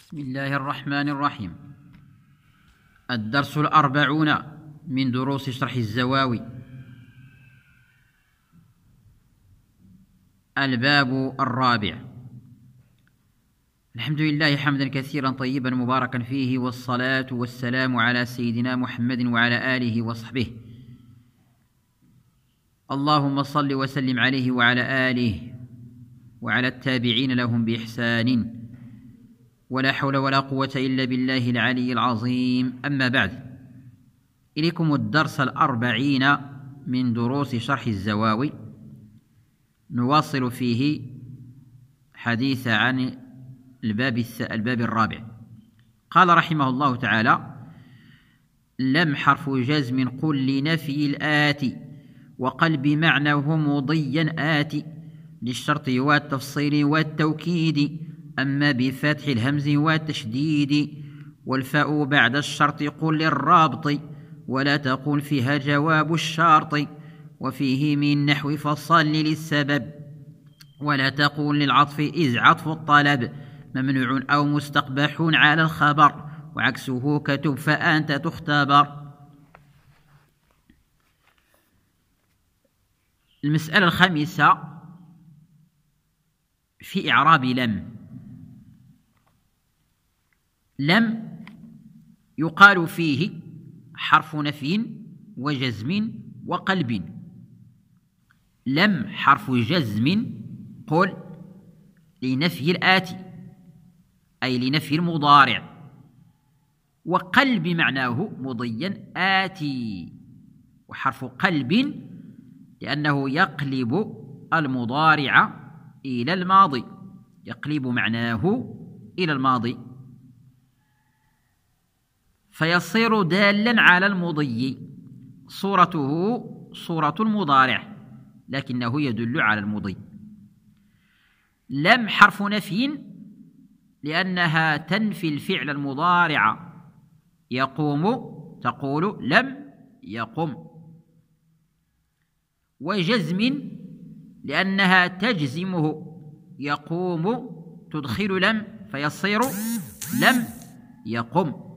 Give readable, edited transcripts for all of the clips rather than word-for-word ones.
بسم الله الرحمن الرحيم. الدرس 40 من دروس شرح الزواوي. الباب 4. الحمد لله حمدا كثيرا طيبا مباركا فيه، والصلاة والسلام على سيدنا محمد وعلى آله وصحبه. اللهم صل وسلم عليه وعلى آله وعلى التابعين لهم بإحسان، ولا حول ولا قوة إلا بالله العلي العظيم. أما بعد، إليكم الدرس 40 من دروس شرح الزواوي، نواصل فيه حديث عن الباب 4. قال رحمه الله تعالى: لم حرف جزم قل لنفي الآتي، وقلب معناه مضيا آتي، للشرط والتفصيل والتوكيد، أما بفتح الهمز والتشديد. والفاء بعد الشرط قل للرابط، ولا تقل فيها جواب الشرط، وفيه من نحو فصل للسبب، ولا تقول للعطف إذ عطف الطلب ممنوع أو مستقبح على الخبر، وعكسه كتب فأنت تختبر. المسألة الخامسة في إعراب لم. لم يقال فيه حرف نفي وجزم وقلب. لم حرف جزم قل لنفي الآتي، أي لنفي المضارع، وقلب معناه مضيا آتي، وحرف قلب لأنه يقلب المضارع إلى الماضي، يقلب معناه إلى الماضي، فيصير دالا على المضي. صورته صورة المضارع لكنه يدل على المضي. لم حرف نفي لأنها تنفي الفعل المضارع يقوم، تقول لم يقم. وجزم لأنها تجزمه يقوم، تدخل لم فيصير لم يقم.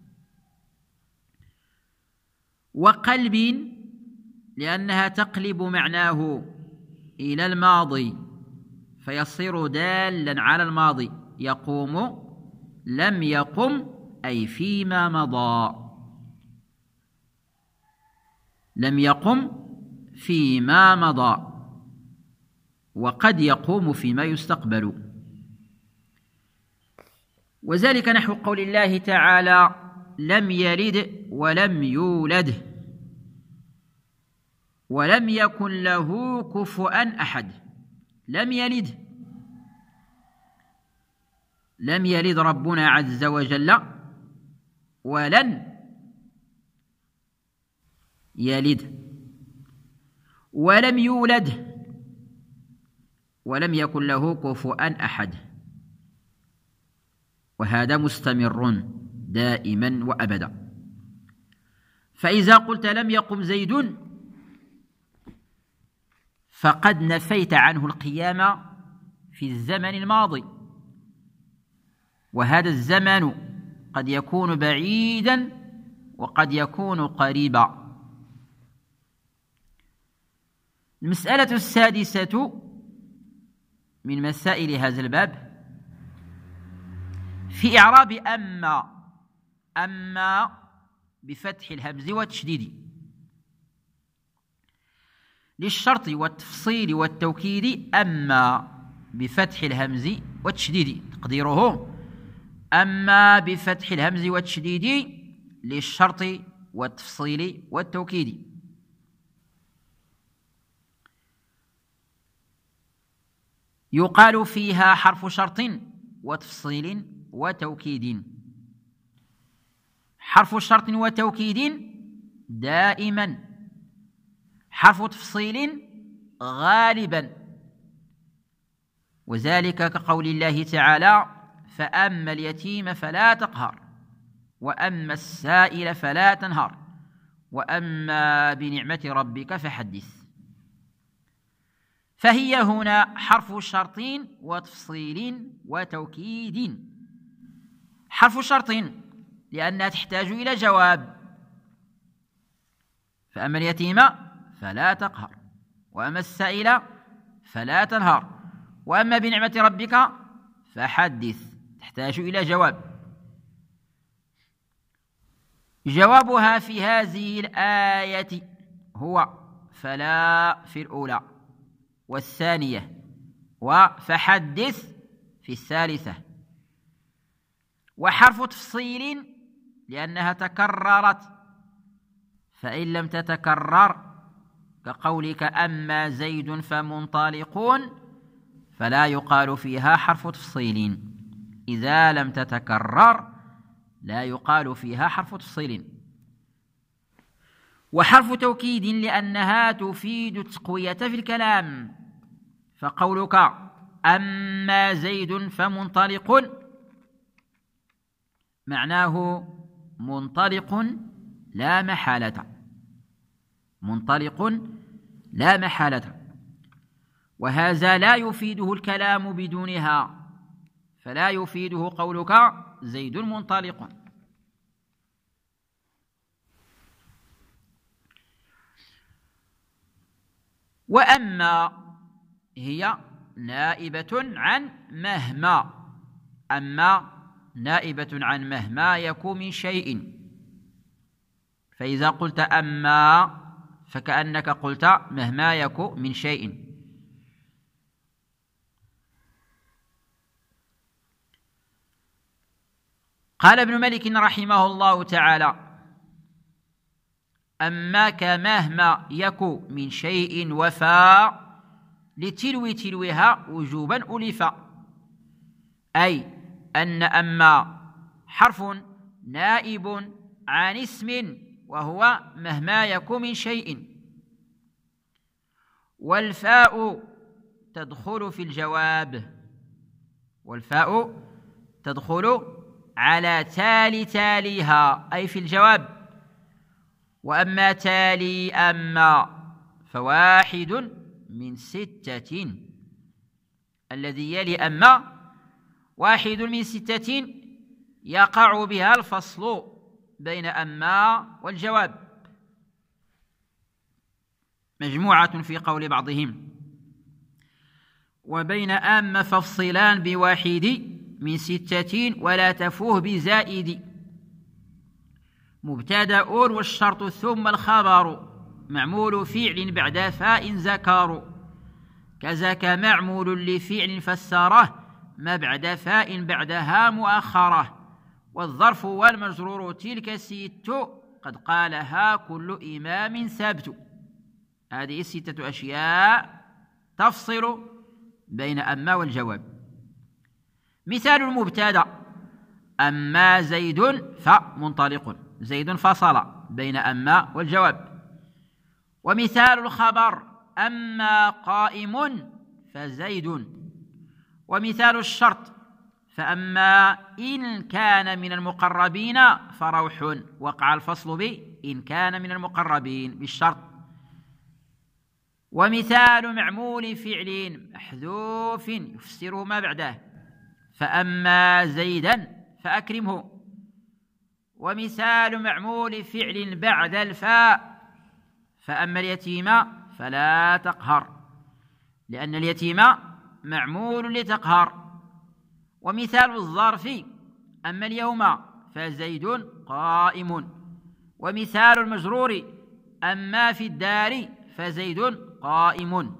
وقلب لأنها تقلب معناه إلى الماضي فيصير دالا على الماضي، يقوم لم يقم أي فيما مضى، لم يقم فيما مضى، وقد يقوم فيما يستقبل. وذلك نحو قول الله تعالى: لم يلد ولم يولد ولم يكن له كفؤا أحد. لم يلد، لم يلد ربنا عز وجل، ولن يلد، ولم يولد، ولم يكن له كفؤا أحد، وهذا مستمر دائما وأبدا. فإذا قلت لم يقم زيد فقد نفيت عنه القيام في الزمن الماضي، وهذا الزمن قد يكون بعيدا وقد يكون قريبا. المسألة السادسة من مسائل هذا الباب في إعراب أما. أما بفتح الهمز والتشديد، للشرط والتفصيل والتوكيد. أما بفتح الهمز والتشديد، تقديره أما بفتح الهمز والتشديد للشرط والتفصيل والتوكيد. يقال فيها حرف شرط وتفصيل وتوكيد. حرف شرط وتوكيد دائما، حرف تفصيل غالبا، وذلك كقول الله تعالى: فأما اليتيم فلا تقهر، وأما السائل فلا تنهر، وأما بنعمة ربك فحدث. فهي هنا حرف شرط وتفصيل وتوكيد. حرف شرط لأنها تحتاج إلى جواب. فأما اليتيم فلا تقهر، وأما السائل فلا تنهر، وأما بنعمة ربك فحدث، تحتاج إلى جواب. جوابها في هذه الآية هو فلا في الأولى والثانية، وفحدث في الثالثة. وحرف تفصيل لأنها تكررت، فإن لم تتكرر كقولك أما زيد فمنطلقون فلا يقال فيها حرف تفصيل. إذا لم تتكرر لا يقال فيها حرف تفصيل. وحرف توكيد لأنها تفيد التقوية في الكلام، فقولك أما زيد فمنطلق معناه منطلق لا محالة، منطلق لا محالة، وهذا لا يفيده الكلام بدونها، فلا يفيده قولك زيد منطلق. وأما هي نائبة عن مهما، أما نائبة عن مهما يكون من شيء، فإذا قلت أما فكأنك قلت مهما يكون من شيء. قال ابن مالك رحمه الله تعالى أما كمهما يكو من شيء وفا لتلو تلوها وجوبا ألفا، أي أن أما حرف نائب عن اسم وهو مهما يكو من شيء، والفاء تدخل في الجواب، والفاء تدخل على تاليها أي في الجواب. وأما تالي أما فواحد من 6، الذي يلي أما واحد من 6 يقع بها الفصل بين أما والجواب، مجموعة في قول بعضهم. وبين أما فافصلان بواحد من 6 ولا تفوه بزائد. مبتدأ والشرط ثم الخبر، معمول فعل بعد فاء ذكر، كذاك معمول لفعل فسره ما بعد فاء بعدها مؤخرة. والظرف والمجرور تلك 6 قد قالها كل إمام ثبت. هذه 6 أشياء تفصل بين أما والجواب. مثال المبتدأ أما زيد فمنطلق، زيد فصل بين أما والجواب. ومثال الخبر أما قائم فزيد. ومثال الشرط فأما إن كان من المقربين فروح، وقع الفصل إن كان من المقربين بالشرط. ومثال معمول فعل محذوف يفسره ما بعده فأما زيدا فأكرمه. ومثال معمول فعل بعد الفاء فأما اليتيم فلا تقهر، لأن اليتيم معمول لتقهر. ومثال الظرف أما اليوم فزيد قائم. ومثال المجرور أما في الدار فزيد قائم.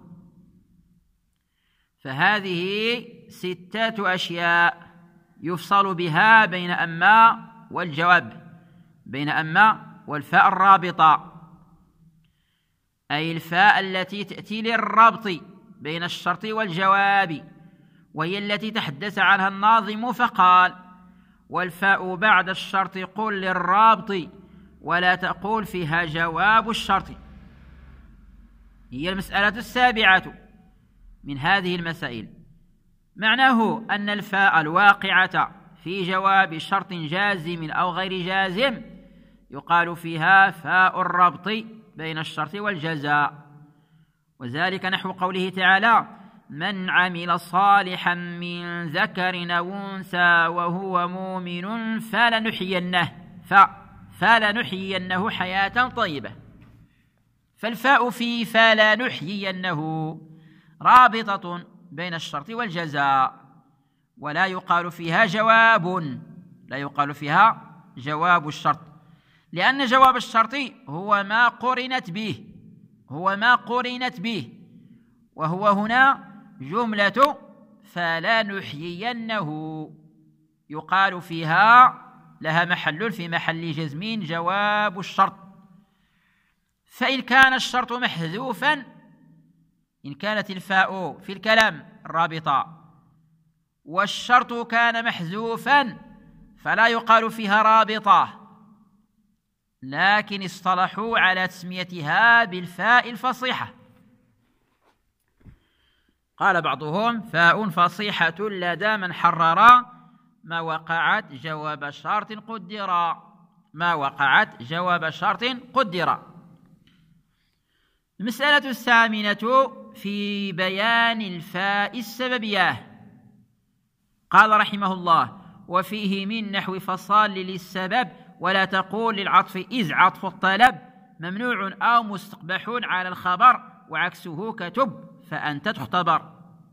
فهذه 6 أشياء يفصل بها بين أما والجواب، بين أما والفاء الرابطة، أي الفاء التي تأتي للربط بين الشرط والجواب، وهي التي تحدث عنها الناظم فقال والفاء بعد الشرط قل للرابط ولا تقول فيها جواب الشرط. هي المسألة 7 من هذه المسائل. معناه أن الفاء الواقعة في جواب شرط جازم أو غير جازم يقال فيها فاء الربط بين الشرط والجزاء، وذلك نحو قوله تعالى من عمل صالحا من ذكر أو أنثى وهو مؤمن فلنحيينه حياة طيبة. فالفاء في فلنحيينه رابطة بين الشرط والجزاء، ولا يقال فيها جواب الشرط، لأن جواب الشرط هو ما قرنت به، وهو هنا جملة فلنحيينه يقال فيها لها محل في محل جزم جواب الشرط. فإن كان الشرط محذوفا، إن كانت الفاء في الكلام الرابطة والشرط كان محذوفا فلا يقال فيها رابطة، لكن اصطلحوا على تسميتها بالفاء الفصيحة. قال بعضهم: فاء فصيحة لدى من حرر ما وقعت جواب شرط قدر. المسألة الثامنة في بيان الفاء السببية. قال رحمه الله: وفيه من نحو فصال للسبب ولا تقول للعطف إذ عطف الطلب ممنوع أو مستقبح على الخبر وعكسه كتب فأنت تختبر.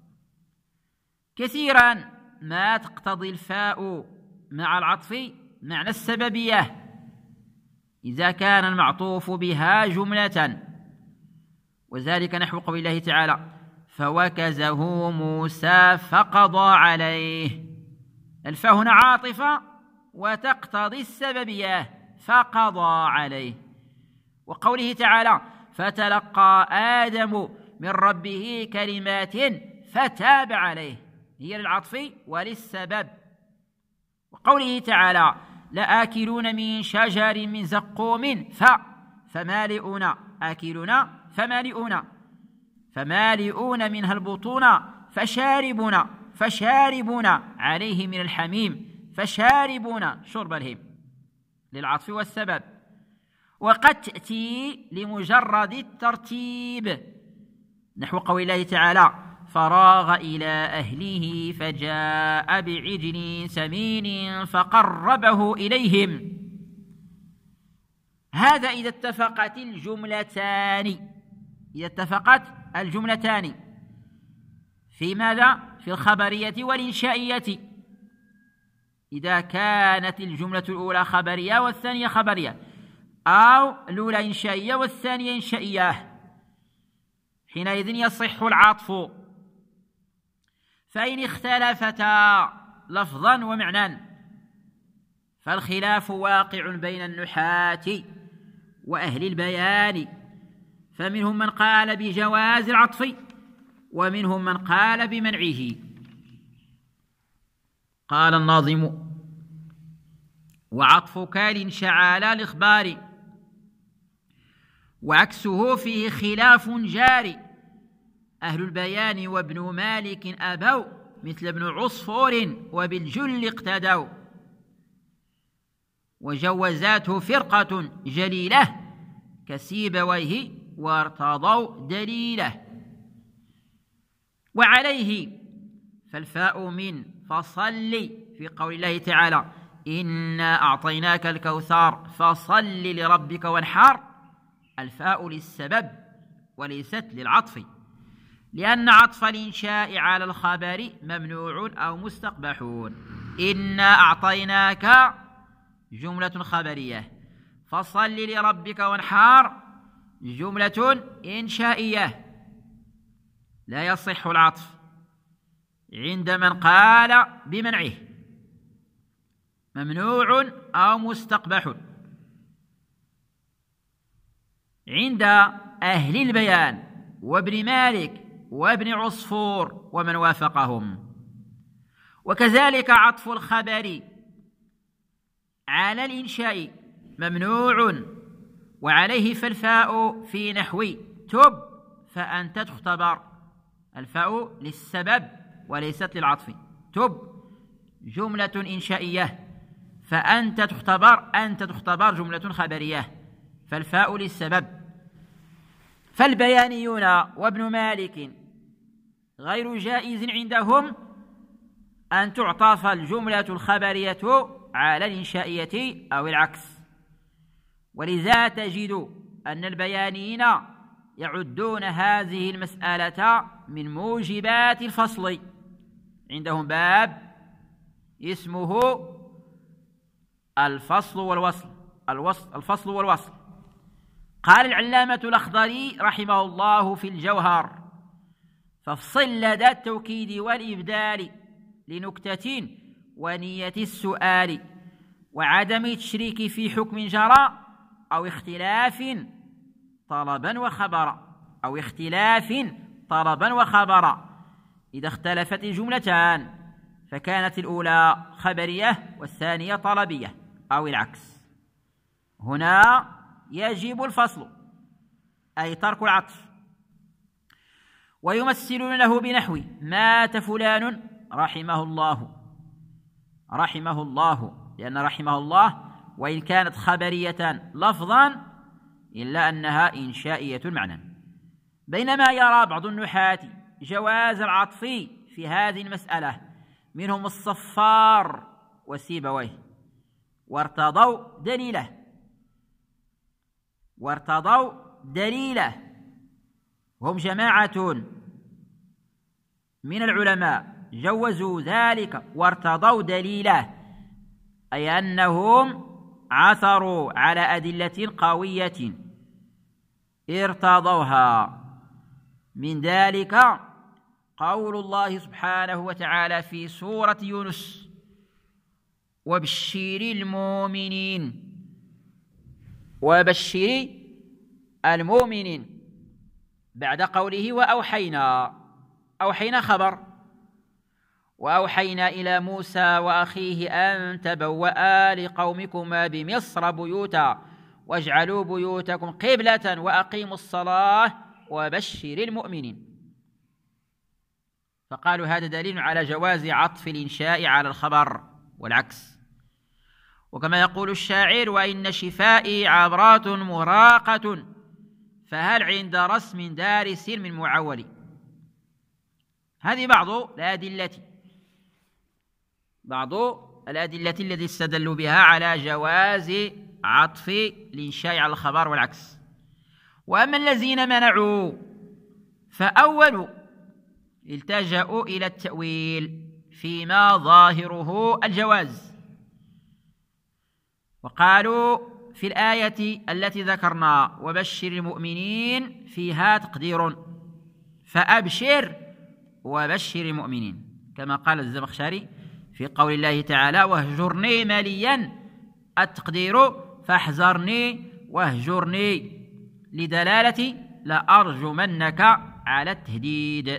كثيرا ما تقتضي الفاء مع العطف معنى السببية إذا كان المعطوف بها جملة، وذلك نحو قول الله تعالى: فوكزه موسى فقضى عليه. الفاء هنا عاطفة وتقتضي السببية، فقضى عليه. وقوله تعالى: فتلقى آدم من ربه كلمات فتاب عليه، هي للعطف وللسبب. وقوله تعالى: لآكلون من شجر من زقوم فمالئون، آكلون فمالئون منها البطون فشاربون عليه من الحميم فشاربون شرب الهيم، للعطف والسبب. وقد تأتي لمجرد الترتيب نحو قول الله تعالى: فراغ إلى أهله فجاء بعجل سمين فقربه إليهم. هذا إذا اتفقت الجملتان في ماذا؟ في الخبرية والإنشائية. إذا كانت الجملة الأولى خبرية والثانية خبرية، أو الأولى إنشائية والثانية إنشائية، حينئذ يصح العطف. فإن اختلفتا لفظا ومعنى فالخلاف واقع بين النحاة وأهل البيان، فمنهم من قال بجواز العطف ومنهم من قال بمنعه. قال الناظم: وعطفك الانشعال الإخبار وعكسه فيه خلاف جاري، أهل البيان وابن مالك أبوا مثل ابن عصفور وبالجل اقتدوا، وجوزاته فرقة جليلة كسيبويه وارتضوا دليله. وعليه فالفاء من فصل في قول الله تعالى: إنا أعطيناك الكوثر فصل لربك وانحر، الفاء للسبب وليست للعطف، لأن عطف الإنشاء على الخبر ممنوع أو مستقبحون. إنا أعطيناك جملة خبرية، فصل لربك وانحر جملة إنشائية، لا يصح العطف عند من قال بمنعه، ممنوع أو مستقبح. عند أهل البيان وابن مالك وابن عصفور ومن وافقهم. وكذلك عطف الخبر على الإنشاء ممنوع، وعليه فالفاء في نحو تب فأنت تختبر، الفاء للسبب وليست للعطف. تب جملة إنشائية، فأنت تختبر، أنت تختبر جملة خبرية، فالفاء للسبب. فالبيانيون وابن مالك غير جائز عندهم أن تعطف الجملة الخبرية على الإنشائية أو العكس. ولذا تجد أن البيانيين يعدون هذه المسألة من موجبات الفصل. عندهم باب اسمه الفصل والوصل. الفصل والوصل. قال العلامة الأخضري رحمه الله في الجوهر: فافصل لدى التوكيد والإبدال لنكتة ونية السؤال وعدم التشريك في حكم جرى أو اختلاف طلبا وخبرا إذا اختلفت الجملتان فكانت الأولى خبرية والثانية طلبية أو العكس. هنا يجب الفصل أي ترك العطف. ويمثلون له بنحو: مات فلان رحمه الله، لأن رحمه الله وإن كانت خبرية لفظا إلا أنها إنشائية معنى. بينما يرى بعض النحاة جواز العطف في هذه المسألة، منهم الصفار وسيبويه، وارتضوا دليله هم جماعة من العلماء جوزوا ذلك وارتضوا دليله، أي أنهم عثروا على أدلة قوية ارتضوها. من ذلك قول الله سبحانه وتعالى في سورة يونس: وبشر المؤمنين بعد قوله أوحينا خبر، وأوحينا إلى موسى وأخيه أن تبوأ لقومكما بمصر بيوتا واجعلوا بيوتكم قبلة وأقيموا الصلاة وبشر المؤمنين. فقالوا هذا دليل على جواز عطف الإنشاء على الخبر والعكس. وكما يقول الشاعر: وإن شفائي عبرات مراقة فهل عند رسم دارس من معول. هذه بعض الأدلة التي استدلوا بها على جواز عطف الإنشاء على الخبر والعكس. وأما الذين منعوا فأول التجأوا إلى التأويل فيما ظاهره الجواز، وقالوا في الآية التي ذكرنا: وبشر المؤمنين، فيها تقدير فأبشر وبشر المؤمنين، كما قال الزمخشري في قول الله تعالى: واهجرني مليا، التقدير فاحذرني واهجرني، لدلالة لأرجمنك على التهديد.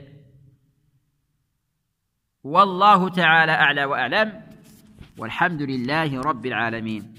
والله تعالى أعلى وأعلم، والحمد لله رب العالمين.